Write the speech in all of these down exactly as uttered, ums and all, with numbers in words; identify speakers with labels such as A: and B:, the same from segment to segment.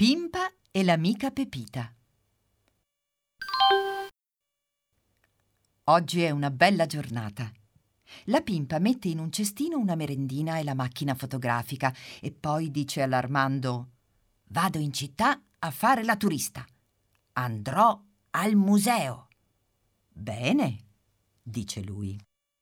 A: Pimpa e l'amica Pepita. Oggi è una bella giornata. La Pimpa mette in un cestino una merendina e la macchina fotografica e poi dice all'Armando: «Vado in città a fare la turista. Andrò al museo». «Bene», dice lui.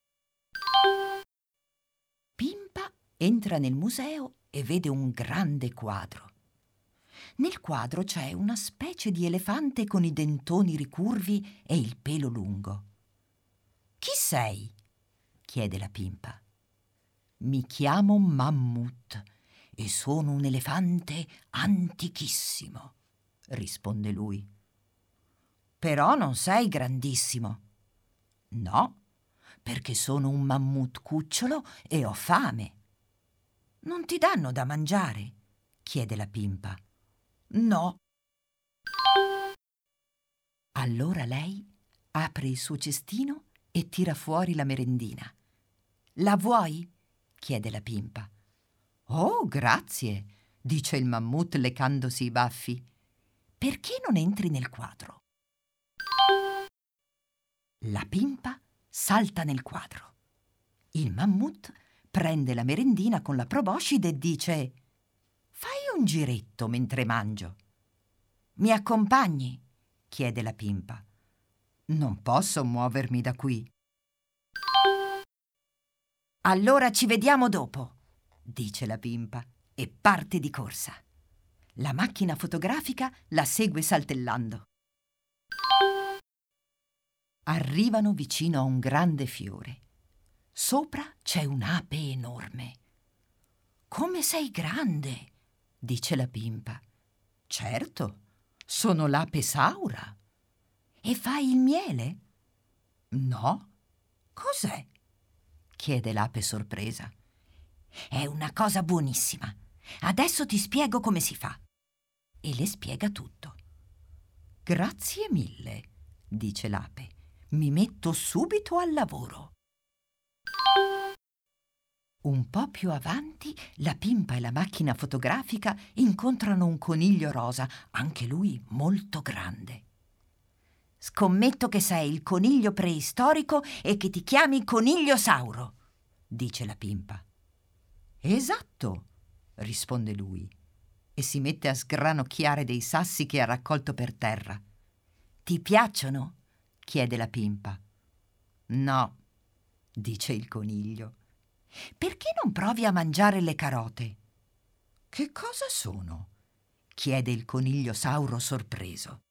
A: Pimpa entra nel museo e vede un grande quadro. Nel quadro c'è una specie di elefante con i dentoni ricurvi e il pelo lungo. «Chi sei?» chiede la Pimpa. «Mi chiamo Mammut e sono un elefante antichissimo», risponde lui. «Però non sei grandissimo». «No, perché sono un mammut cucciolo e ho fame». «Non ti danno da mangiare?» chiede la Pimpa. «No». Allora lei apre il suo cestino e tira fuori la merendina. «La vuoi?» chiede la Pimpa. «Oh, grazie», dice il mammut leccandosi i baffi. «Perché non entri nel quadro?» La Pimpa salta nel quadro. Il mammut prende la merendina con la proboscide e dice: «Fai un giretto mentre mangio». «Mi accompagni?» chiede la Pimpa. «Non posso muovermi da qui». «Allora ci vediamo dopo», dice la Pimpa e parte di corsa. La macchina fotografica la segue saltellando. Arrivano vicino a un grande fiore. Sopra c'è un'ape enorme. «Come sei grande!» dice la Pimpa. «Certo, sono l'ape Saura». «E fai il miele?» «No». «Cos'è?» chiede l'ape sorpresa. «È una cosa buonissima. Adesso ti spiego come si fa». E le spiega tutto. «Grazie mille», dice l'ape. «Mi metto subito al lavoro». Un po' più avanti, la Pimpa e la macchina fotografica incontrano un coniglio rosa, anche lui molto grande. «Scommetto che sei il coniglio preistorico e che ti chiami Coniglio Sauro», dice la Pimpa. «Esatto», risponde lui e si mette a sgranocchiare dei sassi che ha raccolto per terra. «Ti piacciono?» chiede la Pimpa. «No», dice il coniglio. «Perché non provi a mangiare le carote?» «Che cosa sono?» chiede il coniglio Sauro sorpreso.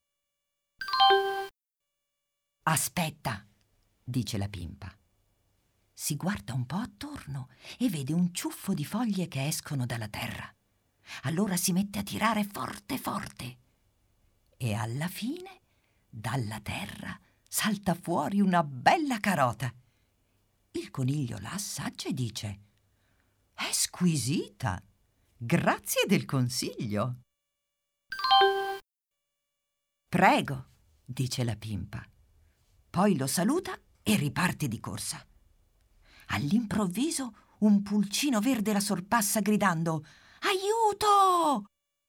A: «Aspetta», dice la Pimpa. Si guarda un po' attorno e vede un ciuffo di foglie che escono dalla terra. Allora si mette a tirare forte forte e alla fine dalla terra salta fuori una bella carota. Il coniglio la assaggia e dice: «È squisita! Grazie del consiglio!» «Prego», dice la Pimpa. Poi lo saluta e riparte di corsa. All'improvviso un pulcino verde la sorpassa gridando: «Aiuto!»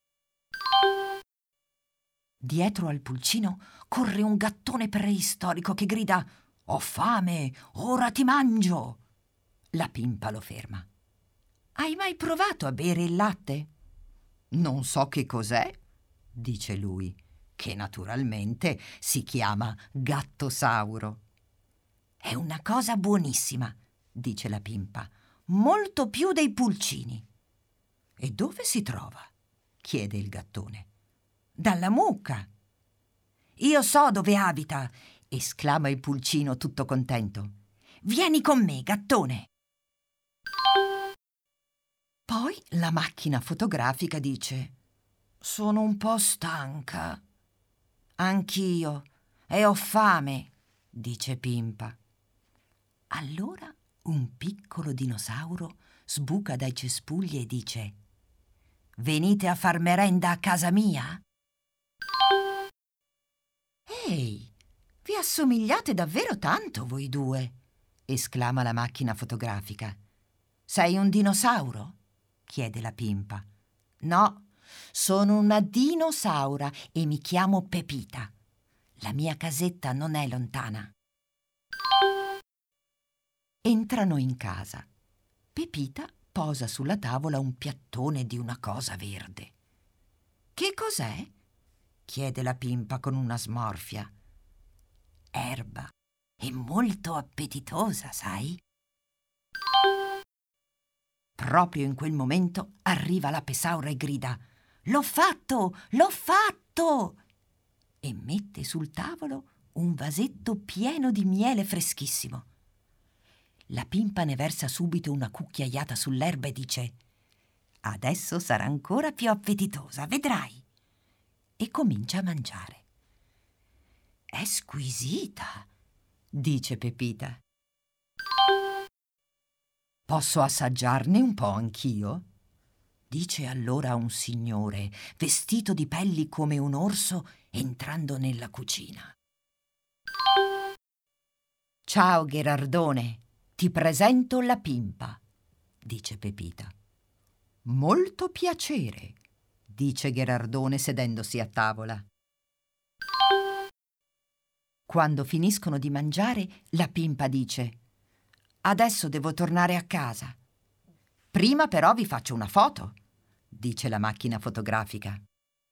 A: Dietro al pulcino corre un gattone preistorico che grida: «Ho fame, ora ti mangio!» La Pimpa lo ferma. «Hai mai provato a bere il latte?» «Non so che cos'è», dice lui, che naturalmente si chiama Gattosauro. «È una cosa buonissima», dice la Pimpa, «molto più dei pulcini». «E dove si trova?» chiede il gattone. «Dalla mucca». «Io so dove abita», esclama il pulcino tutto contento. «Vieni con me, gattone». Poi la macchina fotografica dice: «Sono un po' stanca». «Anch'io, e ho fame», dice Pimpa. Allora un piccolo dinosauro sbuca dai cespugli e dice: «Venite a far merenda a casa mia?» «Ehi, vi assomigliate davvero tanto voi due», esclama la macchina fotografica. «Sei un dinosauro?» chiede la Pimpa. «No, Sono una dinosaura e mi chiamo Pepita. La mia casetta non è lontana. Entrano in casa. Pepita posa sulla tavola un piattone di una cosa verde. «Che cos'è?» chiede la Pimpa con una smorfia. «Erba. È molto appetitosa, sai?» Proprio in quel momento arriva la Pesaura e grida: «L'ho fatto! L'ho fatto!» e mette sul tavolo un vasetto pieno di miele freschissimo. La Pimpa ne versa subito una cucchiaiata sull'erba e dice: «Adesso sarà ancora più appetitosa, vedrai!» e comincia a mangiare. «È squisita», dice Pepita. «Posso assaggiarne un po' anch'io?» dice allora un signore vestito di pelli come un orso entrando nella cucina. «Ciao Gherardone, ti presento la Pimpa», dice Pepita. «Molto piacere», dice Gherardone sedendosi a tavola. Quando finiscono di mangiare, la Pimpa dice: «Adesso devo tornare a casa. Prima però vi faccio una foto», dice la macchina fotografica.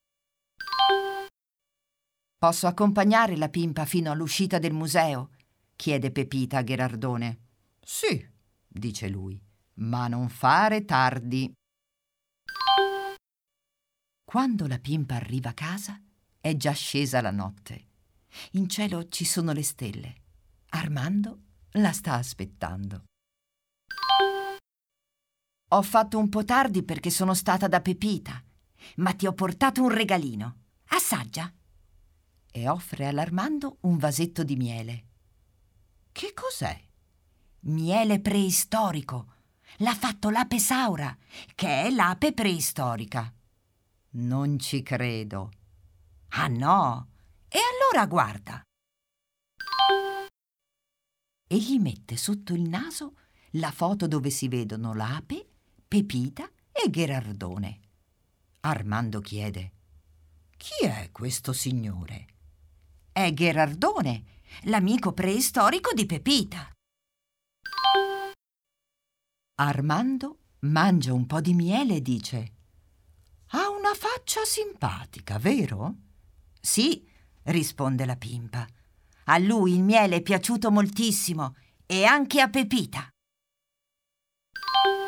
A: «Posso accompagnare la Pimpa fino all'uscita del museo?» chiede Pepita a Gherardone. «Sì», dice lui, «ma non fare tardi». Quando la Pimpa arriva a casa, è già scesa la notte. In cielo ci sono le stelle. Armando la sta aspettando. «Ho fatto un po' tardi perché sono stata da Pepita, ma ti ho portato un regalino. Assaggia!» e offre all'Armando un vasetto di miele. «Che cos'è?» «Miele preistorico. L'ha fatto la Pesaura, che è l'ape preistorica». «Non ci credo». «Ah no? E allora guarda!» e gli mette sotto il naso la foto dove si vedono l'ape, Pepita e Gherardone. Armando chiede: «Chi è questo signore?» «È Gherardone, l'amico preistorico di Pepita». Armando mangia un po' di miele e dice: «Ha una faccia simpatica, vero?» «Sì», risponde la Pimpa. «A lui il miele è piaciuto moltissimo e anche a Pepita».